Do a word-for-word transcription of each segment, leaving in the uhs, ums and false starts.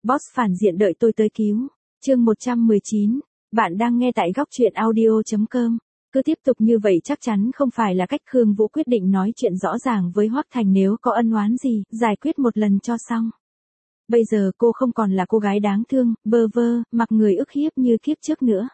Boss phản diện đợi tôi tới cứu. Chương một trăm mười chín. Bạn đang nghe tại góc truyện audio chấm com. Cứ tiếp tục như vậy chắc chắn không phải là cách. Khương Vũ quyết định nói chuyện rõ ràng với Hoắc Thành, nếu có ân oán gì, giải quyết một lần cho xong. Bây giờ cô không còn là cô gái đáng thương, bơ vơ, mặc người ức hiếp như kiếp trước nữa.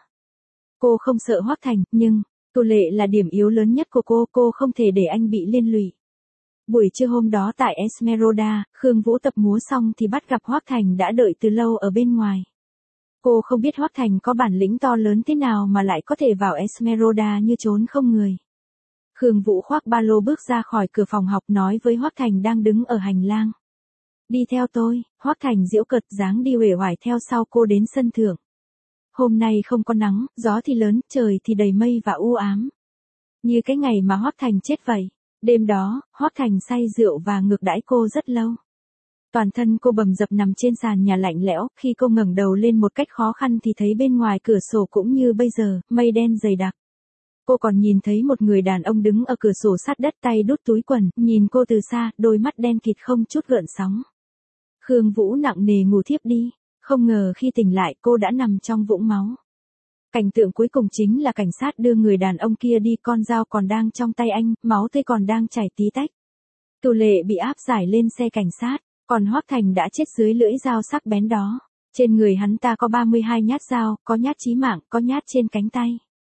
Cô không sợ Hoắc Thành, nhưng Tô Lệ là điểm yếu lớn nhất của cô, cô không thể để anh bị liên lụy. Buổi trưa hôm đó tại Esmeralda, Khương Vũ tập múa xong thì bắt gặp Hoắc Thành đã đợi từ lâu ở bên ngoài. Cô không biết Hoắc Thành có bản lĩnh to lớn thế nào mà lại có thể vào Esmeralda như trốn không người. Khương Vũ khoác ba lô bước ra khỏi cửa phòng học, nói với Hoắc Thành đang đứng ở hành lang. Đi theo tôi. Hoắc Thành giễu cợt dáng đi uể oải theo sau cô đến sân thượng. Hôm nay không có nắng, gió thì lớn, trời thì đầy mây và u ám. Như cái ngày mà Hoắc Thành chết vậy. Đêm đó, Hoắc Thành say rượu và ngược đãi cô rất lâu. Toàn thân cô bầm dập nằm trên sàn nhà lạnh lẽo, khi cô ngẩng đầu lên một cách khó khăn thì thấy bên ngoài cửa sổ cũng như bây giờ, mây đen dày đặc. Cô còn nhìn thấy một người đàn ông đứng ở cửa sổ sát đất, tay đút túi quần, nhìn cô từ xa, đôi mắt đen kịt không chút gợn sóng. Khương Vũ nặng nề ngủ thiếp đi, không ngờ khi tỉnh lại cô đã nằm trong vũng máu. Cảnh tượng cuối cùng chính là cảnh sát đưa người đàn ông kia đi, con dao còn đang trong tay anh, máu tươi còn đang chảy tí tách. Tô Lệ bị áp giải lên xe cảnh sát, còn Hoắc Thành đã chết dưới lưỡi dao sắc bén đó. Trên người hắn ta có ba mươi hai nhát dao, có nhát chí mạng, có nhát trên cánh tay.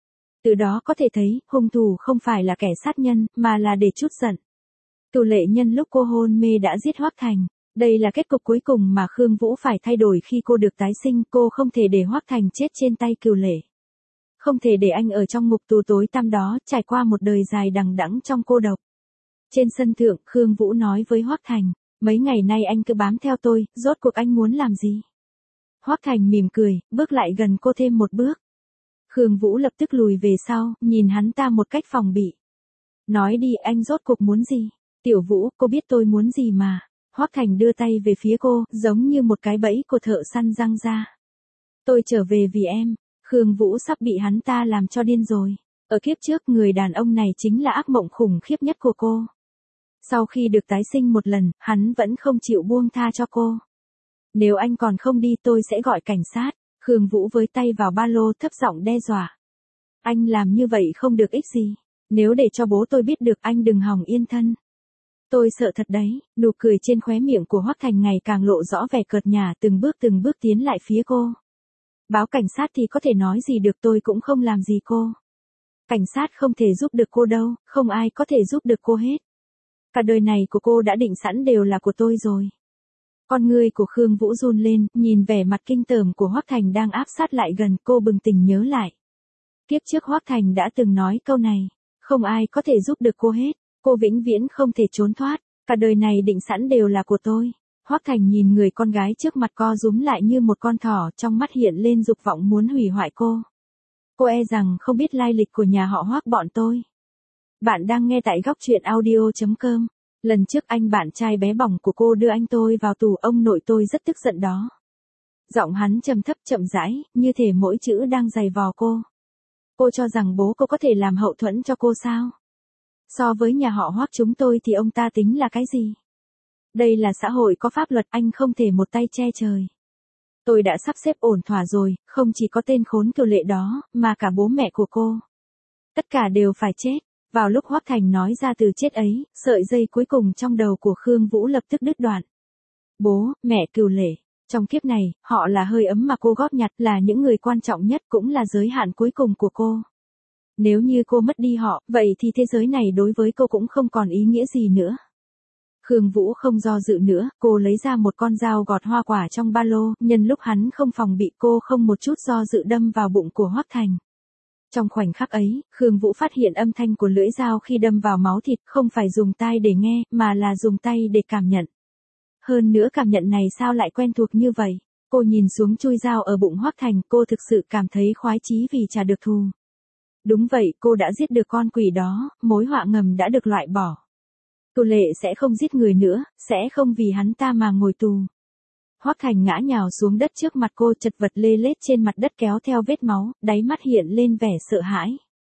Từ đó có thể thấy, hung thủ không phải là kẻ sát nhân, mà là để trút giận. Tô Lệ nhân lúc cô hôn mê đã giết Hoắc Thành. Đây là kết cục cuối cùng mà Khương Vũ phải thay đổi khi cô được tái sinh. Cô không thể để Hoắc Thành chết trên tay Cửu Lệ. Không thể để anh ở trong ngục tù tối tăm đó, trải qua một đời dài đằng đẵng trong cô độc. Trên sân thượng, Khương Vũ nói với Hoắc Thành, mấy ngày nay anh cứ bám theo tôi, rốt cuộc anh muốn làm gì? Hoắc Thành mỉm cười, bước lại gần cô thêm một bước. Khương Vũ lập tức lùi về sau, nhìn hắn ta một cách phòng bị. Nói đi, anh rốt cuộc muốn gì? Tiểu Vũ, cô biết tôi muốn gì mà. Hoắc Thành đưa tay về phía cô, giống như một cái bẫy của thợ săn giăng ra. Tôi trở về vì em. Khương Vũ sắp bị hắn ta làm cho điên rồi. Ở kiếp trước, người đàn ông này chính là ác mộng khủng khiếp nhất của cô. Sau khi được tái sinh một lần, hắn vẫn không chịu buông tha cho cô. Nếu anh còn không đi tôi sẽ gọi cảnh sát. Khương Vũ với tay vào ba lô, thấp giọng đe dọa. Anh làm như vậy không được ích gì. Nếu để cho bố tôi biết được, anh đừng hòng yên thân. Tôi sợ thật đấy. Nụ cười trên khóe miệng của Hoắc Thành ngày càng lộ rõ vẻ cợt nhả, từng bước từng bước tiến lại phía cô. Báo cảnh sát thì có thể nói gì được, tôi cũng không làm gì cô. Cảnh sát không thể giúp được cô đâu, không ai có thể giúp được cô hết. Cả đời này của cô đã định sẵn đều là của tôi rồi. Con ngươi của Khương Vũ run lên, nhìn vẻ mặt kinh tởm của Hoắc Thành đang áp sát lại gần, cô bừng tỉnh nhớ lại. Kiếp trước Hoắc Thành đã từng nói câu này, không ai có thể giúp được cô hết, cô vĩnh viễn không thể trốn thoát, cả đời này định sẵn đều là của tôi. Hoắc Thành nhìn người con gái trước mặt co rúm lại như một con thỏ, trong mắt hiện lên dục vọng muốn hủy hoại cô. Cô e rằng không biết lai lịch của nhà họ Hoắc bọn tôi. Bạn đang nghe tại góc truyện audio chấm com. Lần trước anh bạn trai bé bỏng của cô đưa anh tôi vào tù, ông nội tôi rất tức giận đó. Giọng hắn trầm thấp chậm rãi, như thể mỗi chữ đang giày vò cô. Cô cho rằng bố cô có thể làm hậu thuẫn cho cô sao? So với nhà họ Hoắc chúng tôi thì ông ta tính là cái gì? Đây là xã hội có pháp luật, anh không thể một tay che trời. Tôi đã sắp xếp ổn thỏa rồi, không chỉ có tên khốn Cửu Lệ đó, mà cả bố mẹ của cô. Tất cả đều phải chết. Vào lúc Hoắc Thành nói ra từ chết ấy, sợi dây cuối cùng trong đầu của Khương Vũ lập tức đứt đoạn. Bố, mẹ Cửu Lệ. Trong kiếp này, họ là hơi ấm mà cô góp nhặt, là những người quan trọng nhất, cũng là giới hạn cuối cùng của cô. Nếu như cô mất đi họ, vậy thì thế giới này đối với cô cũng không còn ý nghĩa gì nữa. Khương Vũ không do dự nữa, cô lấy ra một con dao gọt hoa quả trong ba lô, nhân lúc hắn không phòng bị, cô không một chút do dự đâm vào bụng của Hoắc Thành. Trong khoảnh khắc ấy, Khương Vũ phát hiện âm thanh của lưỡi dao khi đâm vào máu thịt, không phải dùng tai để nghe, mà là dùng tay để cảm nhận. Hơn nữa cảm nhận này sao lại quen thuộc như vậy? Cô nhìn xuống chui dao ở bụng Hoắc Thành, cô thực sự cảm thấy khoái chí vì trả được thù. Đúng vậy, cô đã giết được con quỷ đó, mối họa ngầm đã được loại bỏ. Tô Lệ sẽ không giết người nữa, sẽ không vì hắn ta mà ngồi tù. Hoắc Thành ngã nhào xuống đất trước mặt cô, chật vật lê lết trên mặt đất kéo theo vết máu, đáy mắt hiện lên vẻ sợ hãi.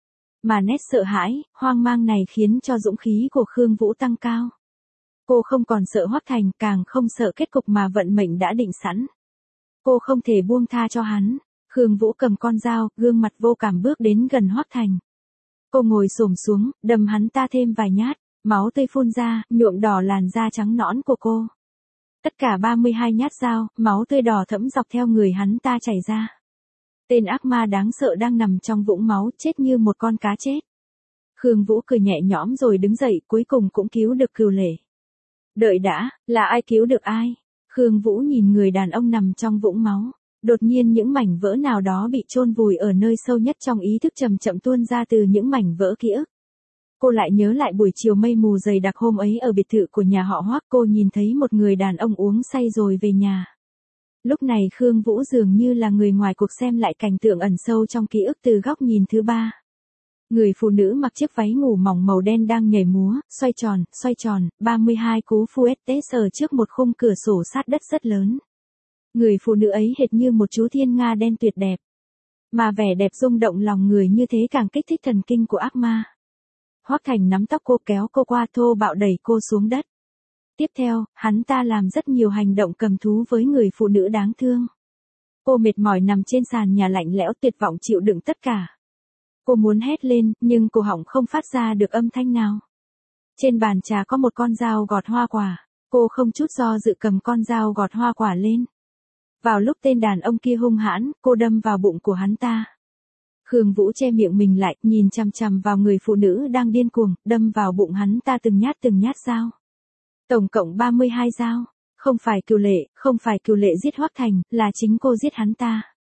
Mà nét sợ hãi, hoang mang này khiến cho dũng khí của Khương Vũ tăng cao. Cô không còn sợ Hoắc Thành, càng không sợ kết cục mà vận mệnh đã định sẵn. Cô không thể buông tha cho hắn. Khương Vũ cầm con dao, gương mặt vô cảm bước đến gần Hoắc Thành. Cô ngồi xổm xuống, đâm hắn ta thêm vài nhát, máu tươi phun ra, nhuộm đỏ làn da trắng nõn của cô. Tất cả ba mươi hai nhát dao, máu tươi đỏ thẫm dọc theo người hắn ta chảy ra. Tên ác ma đáng sợ đang nằm trong vũng máu, chết như một con cá chết. Khương Vũ cười nhẹ nhõm rồi đứng dậy, cuối cùng cũng cứu được Cửu Lệ. Đợi đã, là ai cứu được ai? Khương Vũ nhìn người đàn ông nằm trong vũng máu. Đột nhiên những mảnh vỡ nào đó bị chôn vùi ở nơi sâu nhất trong ý thức chậm chậm tuôn ra từ những mảnh vỡ ký ức. Cô lại nhớ lại buổi chiều mây mù dày đặc hôm ấy ở biệt thự của nhà họ Hoắc, cô nhìn thấy một người đàn ông uống say rồi về nhà. Lúc này Khương Vũ dường như là người ngoài cuộc xem lại cảnh tượng ẩn sâu trong ký ức từ góc nhìn thứ ba. Người phụ nữ mặc chiếc váy ngủ mỏng màu đen đang nhảy múa, xoay tròn, xoay tròn, ba mươi hai cú Fuete ở trước một khung cửa sổ sát đất rất lớn. Người phụ nữ ấy hệt như một chú thiên nga đen tuyệt đẹp. Mà vẻ đẹp rung động lòng người như thế càng kích thích thần kinh của ác ma. Hoắc Thành nắm tóc cô kéo cô qua thô bạo đẩy cô xuống đất. Tiếp theo, hắn ta làm rất nhiều hành động cầm thú với người phụ nữ đáng thương. Cô mệt mỏi nằm trên sàn nhà lạnh lẽo tuyệt vọng chịu đựng tất cả. Cô muốn hét lên, nhưng cổ họng không phát ra được âm thanh nào. Trên bàn trà có một con dao gọt hoa quả, cô không chút do dự cầm con dao gọt hoa quả lên. Vào lúc tên đàn ông kia hung hãn, cô đâm vào bụng của hắn ta. Khương Vũ che miệng mình lại, nhìn chằm chằm vào người phụ nữ đang điên cuồng, đâm vào bụng hắn ta từng nhát từng nhát dao. Tổng cộng ba mươi hai dao, không phải Cửu Lệ, không phải Cửu Lệ giết Hoắc Thành, là chính cô giết hắn ta.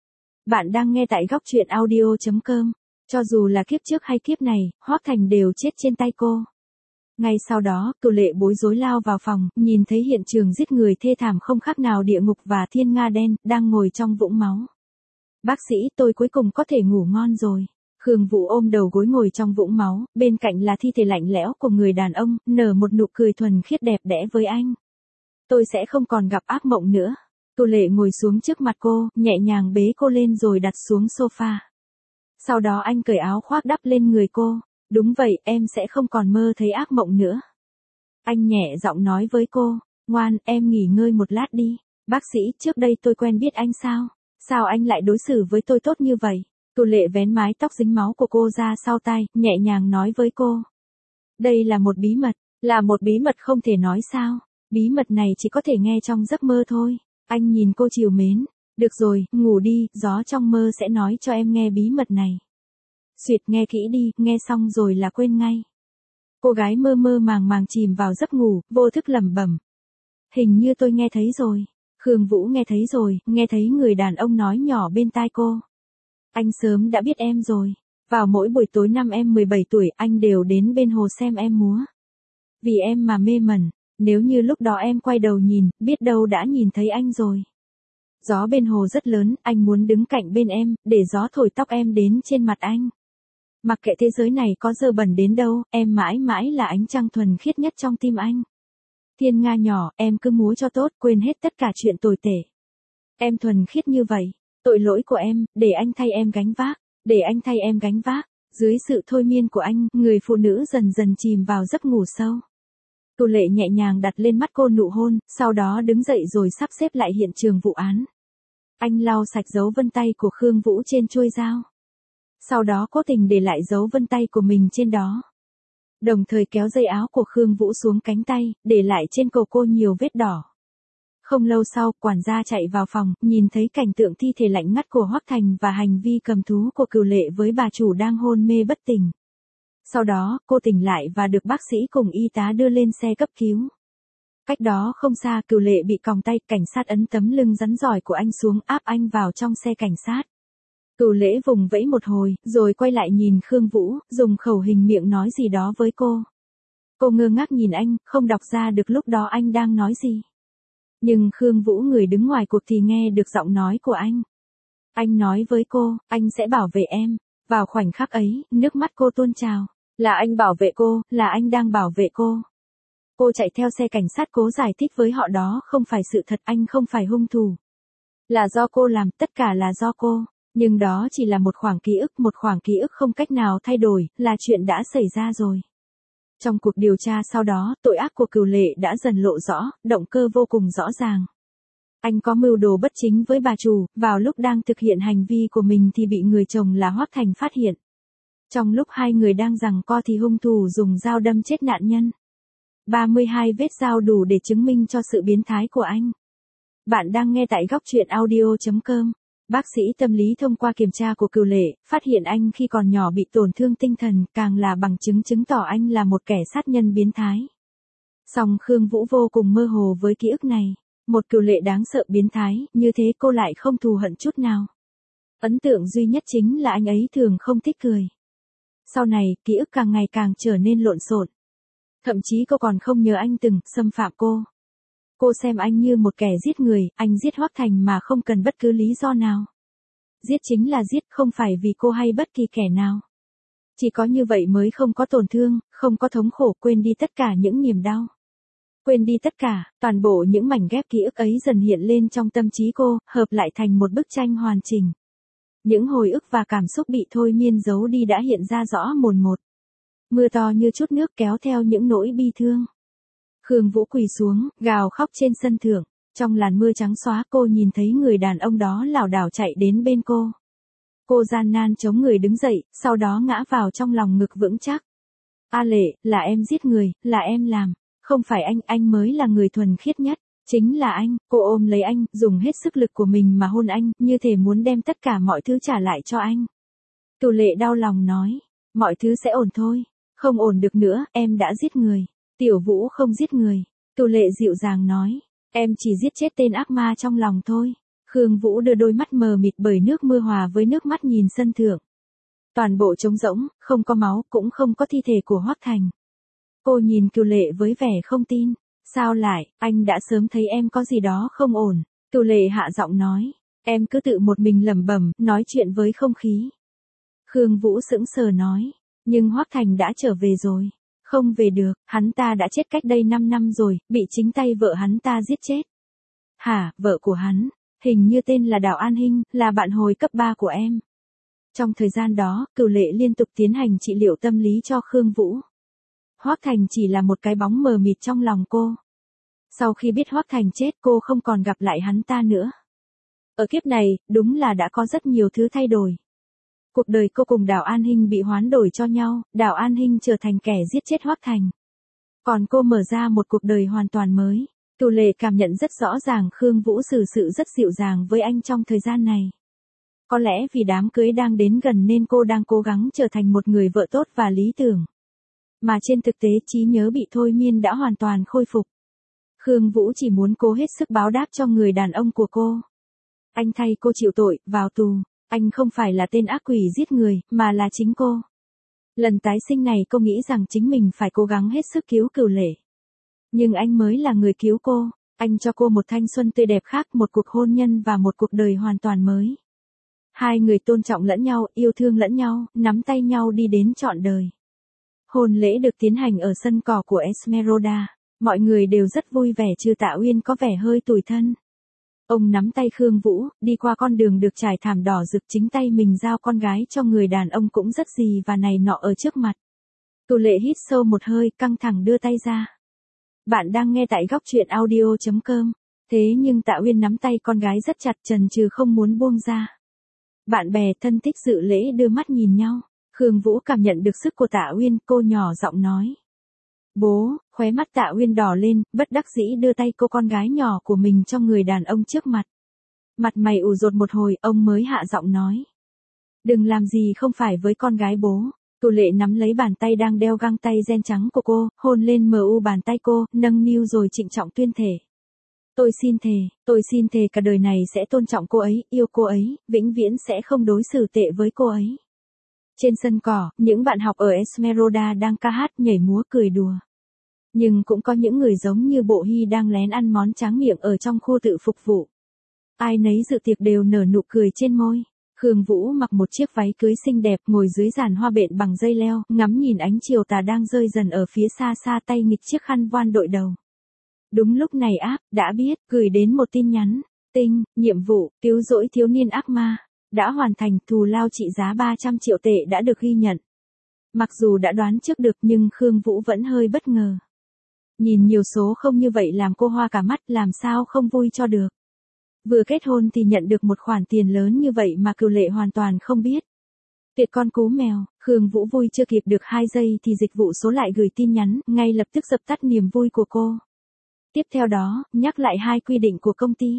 Bạn đang nghe tại góc truyện audio chấm com. Cho dù là kiếp trước hay kiếp này, Hoắc Thành đều chết trên tay cô. Ngay sau đó, Cửu Lệ bối rối lao vào phòng, nhìn thấy hiện trường giết người thê thảm không khác nào địa ngục và thiên nga đen, đang ngồi trong vũng máu. Bác sĩ, tôi cuối cùng có thể ngủ ngon rồi. Khương Vũ ôm đầu gối ngồi trong vũng máu, bên cạnh là thi thể lạnh lẽo của người đàn ông, nở một nụ cười thuần khiết đẹp đẽ với anh. Tôi sẽ không còn gặp ác mộng nữa. Cửu Lệ ngồi xuống trước mặt cô, nhẹ nhàng bế cô lên rồi đặt xuống sofa. Sau đó anh cởi áo khoác đắp lên người cô. Đúng vậy, em sẽ không còn mơ thấy ác mộng nữa. Anh nhẹ giọng nói với cô, ngoan, em nghỉ ngơi một lát đi. Bác sĩ, trước đây tôi quen biết anh sao? Sao anh lại đối xử với tôi tốt như vậy? Cửu Lệ vén mái tóc dính máu của cô ra sau tai, nhẹ nhàng nói với cô. Đây là một bí mật, là một bí mật không thể nói sao. Bí mật này chỉ có thể nghe trong giấc mơ thôi. Anh nhìn cô trìu mến. Được rồi, ngủ đi, gió trong mơ sẽ nói cho em nghe bí mật này. Xuyệt, nghe kỹ đi, nghe xong rồi là quên ngay. Cô gái mơ mơ màng màng chìm vào giấc ngủ, vô thức lẩm bẩm. Hình như tôi nghe thấy rồi. Khương Vũ nghe thấy rồi, nghe thấy người đàn ông nói nhỏ bên tai cô. Anh sớm đã biết em rồi. Vào mỗi buổi tối năm em mười bảy tuổi, anh đều đến bên hồ xem em múa. Vì em mà mê mẩn, nếu như lúc đó em quay đầu nhìn, biết đâu đã nhìn thấy anh rồi. Gió bên hồ rất lớn, anh muốn đứng cạnh bên em, để gió thổi tóc em đến trên mặt anh. Mặc kệ thế giới này có dơ bẩn đến đâu, em mãi mãi là ánh trăng thuần khiết nhất trong tim anh. Thiên nga nhỏ, em cứ múa cho tốt, quên hết tất cả chuyện tồi tệ. Em thuần khiết như vậy, tội lỗi của em, để anh thay em gánh vác, để anh thay em gánh vác. Dưới sự thôi miên của anh, người phụ nữ dần dần chìm vào giấc ngủ sâu. Cửu Lệ nhẹ nhàng đặt lên mắt cô nụ hôn, sau đó đứng dậy rồi sắp xếp lại hiện trường vụ án. Anh lau sạch dấu vân tay của Khương Vũ trên chuôi dao. Sau đó cố tình để lại dấu vân tay của mình trên đó. Đồng thời kéo dây áo của Khương Vũ xuống cánh tay, để lại trên cổ cô nhiều vết đỏ. Không lâu sau, quản gia chạy vào phòng, nhìn thấy cảnh tượng thi thể lạnh ngắt của Hoắc Thành và hành vi cầm thú của Cửu Lệ với bà chủ đang hôn mê bất tỉnh. Sau đó, cô tỉnh lại và được bác sĩ cùng y tá đưa lên xe cấp cứu. Cách đó không xa, Cửu Lệ bị còng tay, cảnh sát ấn tấm lưng rắn giỏi của anh xuống áp anh vào trong xe cảnh sát. Cửu Lễ vùng vẫy một hồi, rồi quay lại nhìn Khương Vũ, dùng khẩu hình miệng nói gì đó với cô. Cô ngơ ngác nhìn anh, không đọc ra được lúc đó anh đang nói gì. Nhưng Khương Vũ người đứng ngoài cuộc thì nghe được giọng nói của anh. Anh nói với cô, anh sẽ bảo vệ em. Vào khoảnh khắc ấy, nước mắt cô tuôn trào. Là anh bảo vệ cô, là anh đang bảo vệ cô. Cô chạy theo xe cảnh sát cố giải thích với họ đó không phải sự thật, anh không phải hung thủ. Là do cô làm, tất cả là do cô. Nhưng đó chỉ là một khoảng ký ức, một khoảng ký ức không cách nào thay đổi, là chuyện đã xảy ra rồi. Trong cuộc điều tra sau đó, tội ác của Cửu Lệ đã dần lộ rõ, động cơ vô cùng rõ ràng. Anh có mưu đồ bất chính với bà chủ, vào lúc đang thực hiện hành vi của mình thì bị người chồng là Hoắc Thành phát hiện. Trong lúc hai người đang giằng co thì hung thủ dùng dao đâm chết nạn nhân. ba mươi hai vết dao đủ để chứng minh cho sự biến thái của anh. Bạn đang nghe tại góc truyện audio chấm com. Bác sĩ tâm lý thông qua kiểm tra của Cửu Lệ, phát hiện anh khi còn nhỏ bị tổn thương tinh thần, càng là bằng chứng chứng tỏ anh là một kẻ sát nhân biến thái. Song Khương Vũ vô cùng mơ hồ với ký ức này. Một Cửu Lệ đáng sợ biến thái, như thế cô lại không thù hận chút nào. Ấn tượng duy nhất chính là anh ấy thường không thích cười. Sau này, ký ức càng ngày càng trở nên lộn xộn. Thậm chí cô còn không nhớ anh từng xâm phạm cô. Cô xem anh như một kẻ giết người, anh giết Hoắc Thành mà không cần bất cứ lý do nào. Giết chính là giết, không phải vì cô hay bất kỳ kẻ nào. Chỉ có như vậy mới không có tổn thương, không có thống khổ, quên đi tất cả những niềm đau. Quên đi tất cả, toàn bộ những mảnh ghép ký ức ấy dần hiện lên trong tâm trí cô, hợp lại thành một bức tranh hoàn chỉnh. Những hồi ức và cảm xúc bị thôi miên giấu đi đã hiện ra rõ mồn một. Mưa to như chút nước kéo theo những nỗi bi thương. Khương Vũ quỳ xuống, gào khóc trên sân thượng. Trong làn mưa trắng xóa cô nhìn thấy người đàn ông đó lảo đảo chạy đến bên cô. Cô gian nan chống người đứng dậy, sau đó ngã vào trong lòng ngực vững chắc. A Lệ, là em giết người, là em làm. Không phải anh, anh mới là người thuần khiết nhất. Chính là anh. Cô ôm lấy anh, dùng hết sức lực của mình mà hôn anh, như thể muốn đem tất cả mọi thứ trả lại cho anh. Cửu Lệ đau lòng nói, mọi thứ sẽ ổn thôi. Không ổn được nữa, em đã giết người. Tiểu Vũ không giết người. Cửu Lệ dịu dàng nói, em chỉ giết chết tên ác ma trong lòng thôi. Khương Vũ đưa đôi mắt mờ mịt bởi nước mưa hòa với nước mắt nhìn sân thượng. Toàn bộ trống rỗng, không có máu, cũng không có thi thể của Hoắc Thành. Cô nhìn Cửu Lệ với vẻ không tin. Sao lại, anh đã sớm thấy em có gì đó không ổn. Cửu Lệ hạ giọng nói, em cứ tự một mình lẩm bẩm, nói chuyện với không khí. Khương Vũ sững sờ nói, nhưng Hoắc Thành đã trở về rồi. Không về được, hắn ta đã chết cách đây năm năm rồi, bị chính tay vợ hắn ta giết chết. Hả, vợ của hắn, hình như tên là Đào An Hinh, là bạn hồi cấp ba của em. Trong thời gian đó, Cửu Lệ liên tục tiến hành trị liệu tâm lý cho Khương Vũ. Hoắc Thành chỉ là một cái bóng mờ mịt trong lòng cô. Sau khi biết Hoắc Thành chết cô không còn gặp lại hắn ta nữa. Ở kiếp này, đúng là đã có rất nhiều thứ thay đổi. Cuộc đời cô cùng Đào An Hinh bị hoán đổi cho nhau, Đào An Hinh trở thành kẻ giết chết Hoắc Thành. Còn cô mở ra một cuộc đời hoàn toàn mới. Cửu Lệ cảm nhận rất rõ ràng Khương Vũ xử sự rất dịu dàng với anh trong thời gian này. Có lẽ vì đám cưới đang đến gần nên cô đang cố gắng trở thành một người vợ tốt và lý tưởng. Mà trên thực tế trí nhớ bị thôi miên đã hoàn toàn khôi phục. Khương Vũ chỉ muốn cố hết sức báo đáp cho người đàn ông của cô. Anh thay cô chịu tội, vào tù. Anh không phải là tên ác quỷ giết người, mà là chính cô. Lần tái sinh này cô nghĩ rằng chính mình phải cố gắng hết sức cứu Cửu Lệ. Nhưng anh mới là người cứu cô. Anh cho cô một thanh xuân tươi đẹp khác, một cuộc hôn nhân và một cuộc đời hoàn toàn mới. Hai người tôn trọng lẫn nhau, yêu thương lẫn nhau, nắm tay nhau đi đến trọn đời. Hôn lễ được tiến hành ở sân cỏ của Esmeralda. Mọi người đều rất vui vẻ trừ Tạ Uyên có vẻ hơi tủi thân. Ông nắm tay Khương Vũ, đi qua con đường được trải thảm đỏ rực, chính tay mình giao con gái cho người đàn ông cũng rất gì và này nọ ở trước mặt. Cửu Lệ hít sâu một hơi, căng thẳng đưa tay ra. Bạn đang nghe tại góc truyện audio chấm com. Thế nhưng Tạ Uyên nắm tay con gái rất chặt, chần chừ không muốn buông ra. Bạn bè thân thích dự lễ đưa mắt nhìn nhau. Khương Vũ cảm nhận được sức của Tạ Uyên, cô nhỏ giọng nói. Bố, khóe mắt Tạ Uyên đỏ lên, bất đắc dĩ đưa tay cô con gái nhỏ của mình cho người đàn ông trước mặt. Mặt mày ủ rột một hồi, ông mới hạ giọng nói. Đừng làm gì không phải với con gái bố. Cửu Lệ nắm lấy bàn tay đang đeo găng tay ren trắng của cô, hôn lên mờ u bàn tay cô, nâng niu rồi trịnh trọng tuyên thể. Tôi xin thề, tôi xin thề cả đời này sẽ tôn trọng cô ấy, yêu cô ấy, vĩnh viễn sẽ không đối xử tệ với cô ấy. Trên sân cỏ, những bạn học ở Esmeralda đang ca hát, nhảy múa, cười đùa. Nhưng cũng có những người giống như Bộ Hy đang lén ăn món tráng miệng ở trong khu tự phục vụ. Ai nấy dự tiệc đều nở nụ cười trên môi. Khương Vũ mặc một chiếc váy cưới xinh đẹp, ngồi dưới giàn hoa bện bằng dây leo, ngắm nhìn ánh chiều tà đang rơi dần ở phía xa xa, tay nghịch chiếc khăn voan đội đầu. Đúng lúc này áp, đã biết, gửi đến một tin nhắn. Tinh, nhiệm vụ, cứu rỗi thiếu niên ác ma. Đã hoàn thành, thù lao trị giá ba trăm triệu tệ đã được ghi nhận. Mặc dù đã đoán trước được nhưng Khương Vũ vẫn hơi bất ngờ. Nhìn nhiều số không như vậy làm cô hoa cả mắt, làm sao không vui cho được. Vừa kết hôn thì nhận được một khoản tiền lớn như vậy mà Cửu Lệ hoàn toàn không biết. Tuyệt con cú mèo, Khương Vũ vui chưa kịp được hai giây thì dịch vụ số lại gửi tin nhắn, ngay lập tức dập tắt niềm vui của cô. Tiếp theo đó, nhắc lại hai quy định của công ty.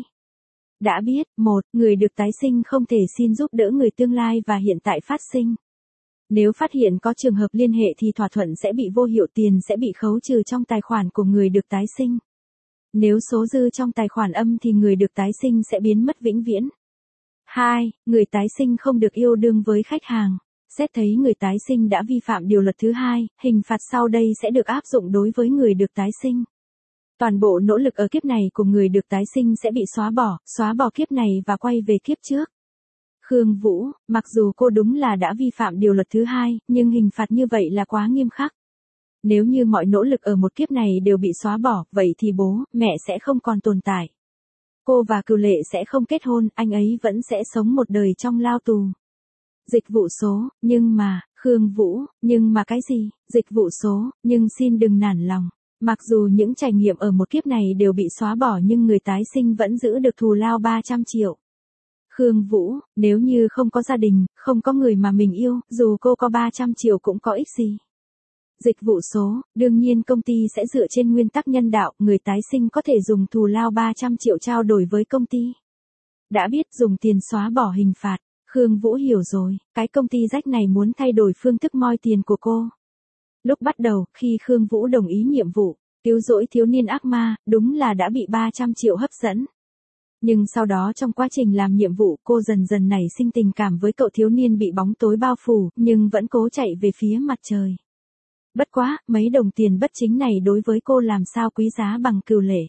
Đã biết, một, người được tái sinh không thể xin giúp đỡ người tương lai và hiện tại phát sinh. Nếu phát hiện có trường hợp liên hệ thì thỏa thuận sẽ bị vô hiệu, tiền sẽ bị khấu trừ trong tài khoản của người được tái sinh. Nếu số dư trong tài khoản âm thì người được tái sinh sẽ biến mất vĩnh viễn. hai. Người tái sinh không được yêu đương với khách hàng. Xét thấy người tái sinh đã vi phạm điều luật thứ hai, hình phạt sau đây sẽ được áp dụng đối với người được tái sinh. Toàn bộ nỗ lực ở kiếp này của người được tái sinh sẽ bị xóa bỏ, xóa bỏ kiếp này và quay về kiếp trước. Khương Vũ, mặc dù cô đúng là đã vi phạm điều luật thứ hai, nhưng hình phạt như vậy là quá nghiêm khắc. Nếu như mọi nỗ lực ở một kiếp này đều bị xóa bỏ, vậy thì bố, mẹ sẽ không còn tồn tại. Cô và Cửu Lệ sẽ không kết hôn, anh ấy vẫn sẽ sống một đời trong lao tù. Dịch vụ số, nhưng mà, Khương Vũ, nhưng mà cái gì, dịch vụ số, nhưng xin đừng nản lòng. Mặc dù những trải nghiệm ở một kiếp này đều bị xóa bỏ nhưng người tái sinh vẫn giữ được thù lao ba trăm triệu. Khương Vũ, nếu như không có gia đình, không có người mà mình yêu, dù cô có ba trăm triệu cũng có ích gì. Dịch vụ số, đương nhiên công ty sẽ dựa trên nguyên tắc nhân đạo, người tái sinh có thể dùng thù lao ba trăm triệu trao đổi với công ty. Đã biết dùng tiền xóa bỏ hình phạt, Khương Vũ hiểu rồi, cái công ty rách này muốn thay đổi phương thức moi tiền của cô. Lúc bắt đầu, khi Khương Vũ đồng ý nhiệm vụ, cứu rỗi thiếu niên ác ma, đúng là đã bị ba trăm triệu hấp dẫn. Nhưng sau đó trong quá trình làm nhiệm vụ cô dần dần nảy sinh tình cảm với cậu thiếu niên bị bóng tối bao phủ, nhưng vẫn cố chạy về phía mặt trời. Bất quá, mấy đồng tiền bất chính này đối với cô làm sao quý giá bằng Cửu Lệ.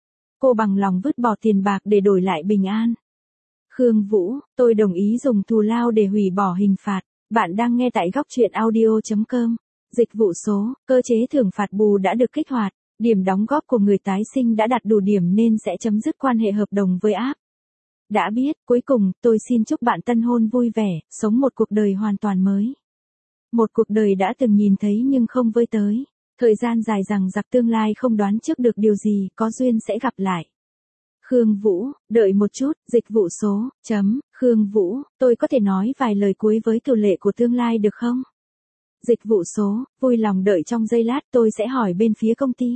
Cô bằng lòng vứt bỏ tiền bạc để đổi lại bình an. Khương Vũ, tôi đồng ý dùng thù lao để hủy bỏ hình phạt. Bạn đang nghe tại góc truyện audio chấm com. Dịch vụ số, cơ chế thưởng phạt bù đã được kích hoạt. Điểm đóng góp của người tái sinh đã đạt đủ điểm nên sẽ chấm dứt quan hệ hợp đồng với app. Đã biết, cuối cùng, tôi xin chúc bạn tân hôn vui vẻ, sống một cuộc đời hoàn toàn mới. Một cuộc đời đã từng nhìn thấy nhưng không với tới. Thời gian dài dằng dặc tương lai không đoán trước được điều gì, có duyên sẽ gặp lại. Khương Vũ, đợi một chút, dịch vụ số, chấm, Khương Vũ, tôi có thể nói vài lời cuối với Cửu Lệ của tương lai được không? Dịch vụ số, vui lòng đợi trong giây lát tôi sẽ hỏi bên phía công ty.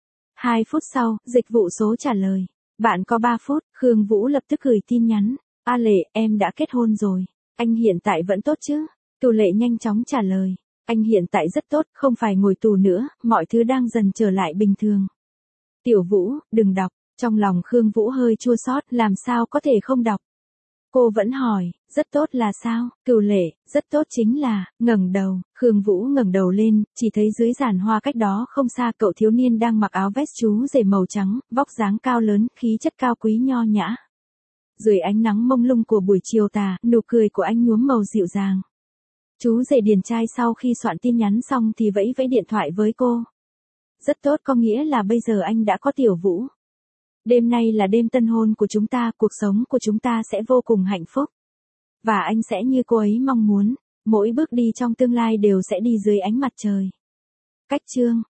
Hai phút sau, dịch vụ số trả lời. Bạn có ba phút, Khương Vũ lập tức gửi tin nhắn. A Lệ, em đã kết hôn rồi. Anh hiện tại vẫn tốt chứ? Cửu Lệ nhanh chóng trả lời. Anh hiện tại rất tốt, không phải ngồi tù nữa, mọi thứ đang dần trở lại bình thường. Tiểu Vũ, đừng đọc. Trong lòng Khương Vũ hơi chua xót, làm sao có thể không đọc. Cô vẫn hỏi, rất tốt là sao? Cửu Lệ, rất tốt chính là, ngẩng đầu, Khương Vũ ngẩng đầu lên, chỉ thấy dưới giàn hoa cách đó không xa cậu thiếu niên đang mặc áo vest chú rể màu trắng, vóc dáng cao lớn, khí chất cao quý nho nhã. Dưới ánh nắng mông lung của buổi chiều tà, nụ cười của anh nhuốm màu dịu dàng. Chú rể điển trai sau khi soạn tin nhắn xong thì vẫy vẫy điện thoại với cô. Rất tốt có nghĩa là bây giờ anh đã có Tiểu Vũ. Đêm nay là đêm tân hôn của chúng ta, cuộc sống của chúng ta sẽ vô cùng hạnh phúc. Và anh sẽ như cô ấy mong muốn, mỗi bước đi trong tương lai đều sẽ đi dưới ánh mặt trời. Cách chương